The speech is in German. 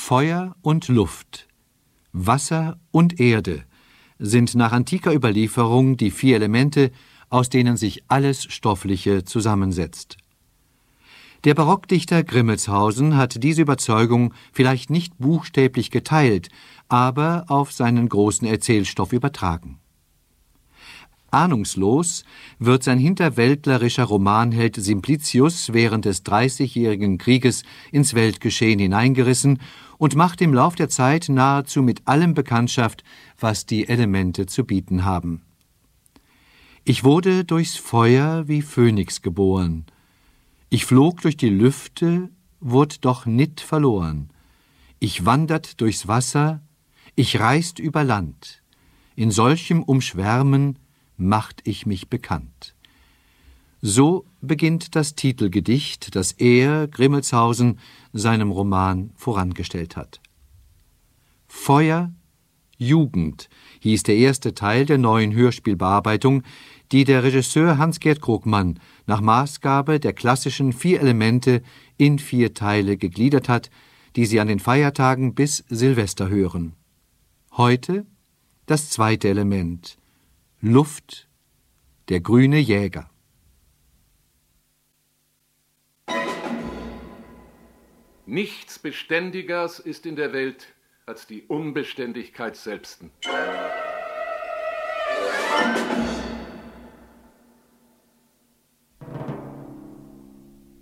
Feuer und Luft, Wasser und Erde sind nach antiker Überlieferung die 4 Elemente, aus denen sich alles Stoffliche zusammensetzt. Der Barockdichter Grimmelshausen hat diese Überzeugung vielleicht nicht buchstäblich geteilt, aber auf seinen großen Erzählstoff übertragen. Ahnungslos wird sein hinterwäldlerischer Romanheld Simplicius während des Dreißigjährigen Krieges ins Weltgeschehen hineingerissen und macht im Lauf der Zeit nahezu mit allem Bekanntschaft, was die Elemente zu bieten haben. Ich wurde durchs Feuer wie Phönix geboren. Ich flog durch die Lüfte, wurd doch nit verloren. Ich wandert durchs Wasser, ich reist über Land. In solchem Umschwärmen macht ich mich bekannt. So beginnt das Titelgedicht, das er, Grimmelshausen, seinem Roman vorangestellt hat. Feuer, Jugend hieß der erste Teil der neuen Hörspielbearbeitung, die der Regisseur Hans-Gert Krogmann nach Maßgabe der klassischen 4 Elemente in 4 Teile gegliedert hat, die Sie an den Feiertagen bis Silvester hören. Heute das 2. Element, Luft, der grüne Jäger. Nichts Beständigers ist in der Welt als die Unbeständigkeit selbsten.